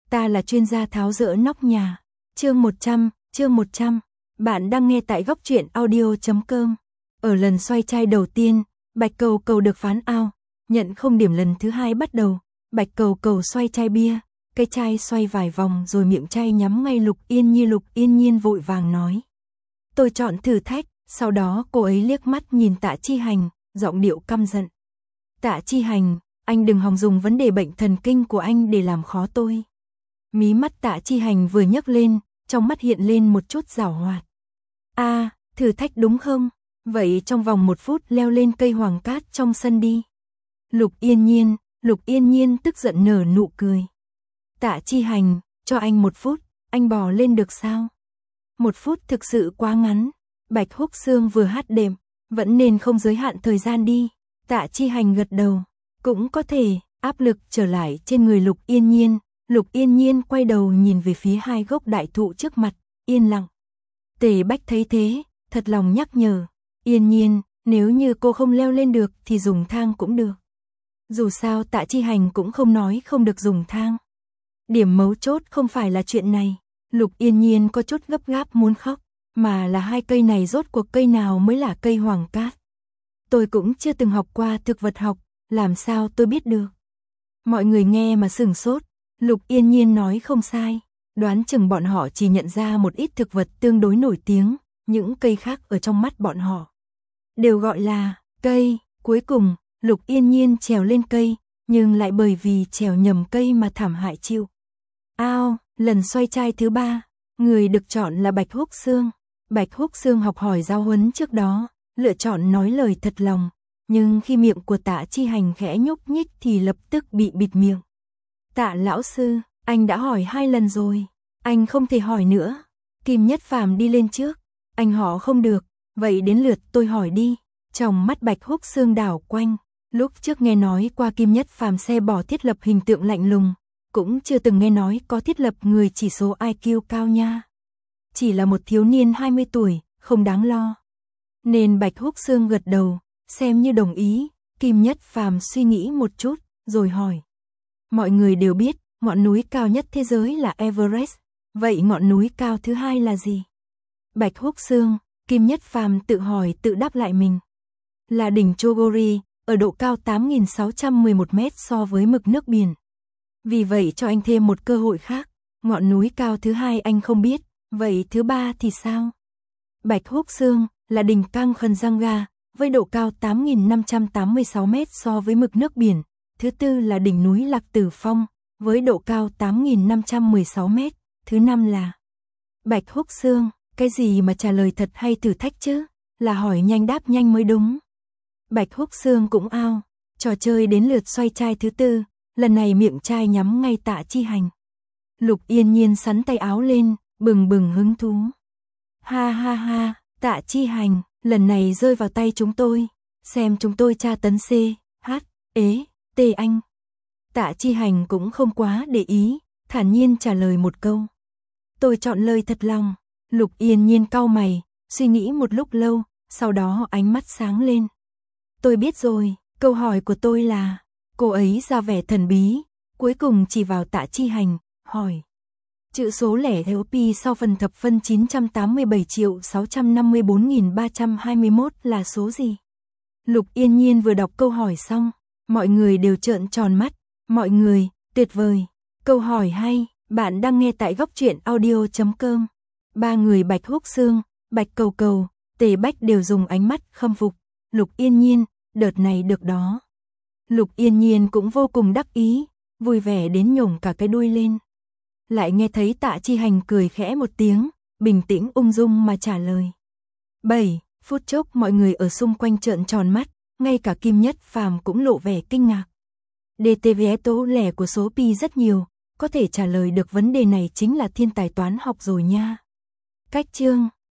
ta là chuyên gia tháo dỡ nóc nhà. Chương 100. Bạn đang nghe tại góc truyện audio.com. Ở lần xoay chai đầu tiên, Bạch Cầu Cầu được phán out, nhận không điểm. Lần thứ hai bắt đầu, Bạch Cầu Cầu xoay chai bia, cái chai xoay vài vòng rồi miệng chai nhắm ngay Lục Yên Nhiên. Lục Yên Nhiên vội vàng nói: "Tôi chọn thử thách." Sau đó cô ấy liếc mắt nhìn Tạ Chi Hành, giọng điệu căm giận: "Tạ Chi Hành, anh đừng hòng dùng vấn đề bệnh thần kinh của anh để làm khó tôi." Mí mắt Tạ Chi Hành vừa nhấc lên, trong mắt hiện lên một chút giảo hoạt. Thử thách đúng không? Vậy trong vòng 1 phút leo lên cây hoàng cát trong sân đi." Lục Yên Nhiên tức giận nở nụ cười. "Tạ Chi Hành, cho anh 1 phút, anh bò lên được sao?" 1 phút thực sự quá ngắn. Bạch Húc Xương vừa hát đệm, vẫn nên không giới hạn thời gian đi. Tạ Chi Hành gật đầu. Cũng có thể. Áp lực trở lại trên người Lục Yên Nhiên. Lục Yên Nhiên quay đầu nhìn về phía 2 gốc đại thụ trước mặt, yên lặng. Tề Bách thấy thế, thật lòng nhắc nhở: "Yên Nhiên, nếu như cô không leo lên được thì dùng thang cũng được." Dù sao Tạ Chi Hành cũng không nói không được dùng thang. Điểm mấu chốt không phải là chuyện này. Lục Yên Nhiên có chút gấp gáp muốn khóc, mà là 2 cây này rốt cuộc cây nào mới là cây hoàng cát. Tôi cũng chưa từng học qua thực vật học, làm sao tôi biết được. Mọi người nghe mà sửng sốt. Lục Yên Nhiên nói không sai, đoán chừng bọn họ chỉ nhận ra một ít thực vật tương đối nổi tiếng, những cây khác ở trong mắt bọn họ đều gọi là cây. Cuối cùng, Lục Yên Nhiên trèo lên cây, nhưng lại bởi vì trèo nhầm cây mà thảm hại chịu lần xoay chai thứ 3, người được chọn là Bạch Húc Xương. Bạch Húc Xương học hỏi giáo huấn trước đó, lựa chọn nói lời thật lòng, nhưng khi miệng của Tạ Chi Hành khẽ nhúc nhích thì lập tức bị bịt miệng. "Tạ lão sư, anh đã hỏi 2 lần rồi, anh không thể hỏi nữa." Kim Nhất Phàm đi lên trước: "Anh họ không được, vậy đến lượt tôi hỏi đi." Trong mắt Bạch Húc Xương đảo quanh, lúc trước nghe nói qua Kim Nhất Phàm xe bỏ thiết lập hình tượng lạnh lùng, cũng chưa từng nghe nói có thiết lập người chỉ số IQ cao nha. Chỉ là một thiếu niên 20 tuổi, không đáng lo. Nên Bạch Húc Xương gật đầu, xem như đồng ý. Kim Nhất Phàm suy nghĩ một chút, rồi hỏi: "Mọi người đều biết, ngọn núi cao nhất thế giới là Everest, vậy ngọn núi cao thứ 2 là gì?" Bạch Húc Xương, Kim Nhất Phàm tự hỏi tự đáp lại mình: "Là đỉnh Chogori, ở độ cao 8.611 mét so với mực nước biển." "Vì vậy cho anh thêm một cơ hội khác, ngọn núi cao thứ 2 anh không biết, vậy thứ 3 thì sao?" Bạch Húc Xương, là đỉnh Kangchenjunga, với độ cao 8.586 mét so với mực nước biển. Thứ 4 là đỉnh núi Lạc Tử Phong, với độ cao 8.516 mét. Thứ 5 là... Bạch Húc Xương, cái gì mà trả lời thật hay thử thách chứ? Là hỏi nhanh đáp nhanh mới đúng. Bạch Húc Xương cũng out. Trò chơi đến lượt xoay chai thứ 4, lần này miệng chai nhắm ngay Tạ Chi Hành. Lục Yên Nhiên sắn tay áo lên, bừng bừng hứng thú. Ha ha ha, Tạ Chi Hành, lần này rơi vào tay chúng tôi, xem chúng tôi tra tấn C, H, ế, T anh. Tạ Chi Hành cũng không quá để ý, thản nhiên trả lời một câu: "Tôi chọn lời thật lòng." Lục Yên Nhiên cau mày, suy nghĩ một lúc lâu, sau đó ánh mắt sáng lên. "Tôi biết rồi, câu hỏi của tôi là..." Cô ấy ra vẻ thần bí, cuối cùng chỉ vào Tạ Chi Hành, hỏi: "Chữ số lẻ theo pi sau phần thập phân 987.654.321 là số gì?" Lục Yên Nhiên vừa đọc câu hỏi xong, mọi người đều trợn tròn mắt. "Mọi người, tuyệt vời, câu hỏi hay." Bạn đang nghe tại góc truyện audio.com. 3 người Bạch Húc Xương, Bạch Cầu Cầu, Tề Bách đều dùng ánh mắt khâm phục. Lục Yên Nhiên, đợt này được đó. Lục Yên Nhiên cũng vô cùng đắc ý, vui vẻ đến nhổm cả cái đuôi lên. Lại nghe thấy Tạ Chi Hành cười khẽ một tiếng, bình tĩnh ung dung mà trả lời. 7 phút chốc mọi người ở xung quanh trợn tròn mắt, ngay cả Kim Nhất Phàm cũng lộ vẻ kinh ngạc. DTVS tố lẻ của số pi rất nhiều, có thể trả lời được vấn đề này chính là thiên tài toán học rồi nha. Cách chương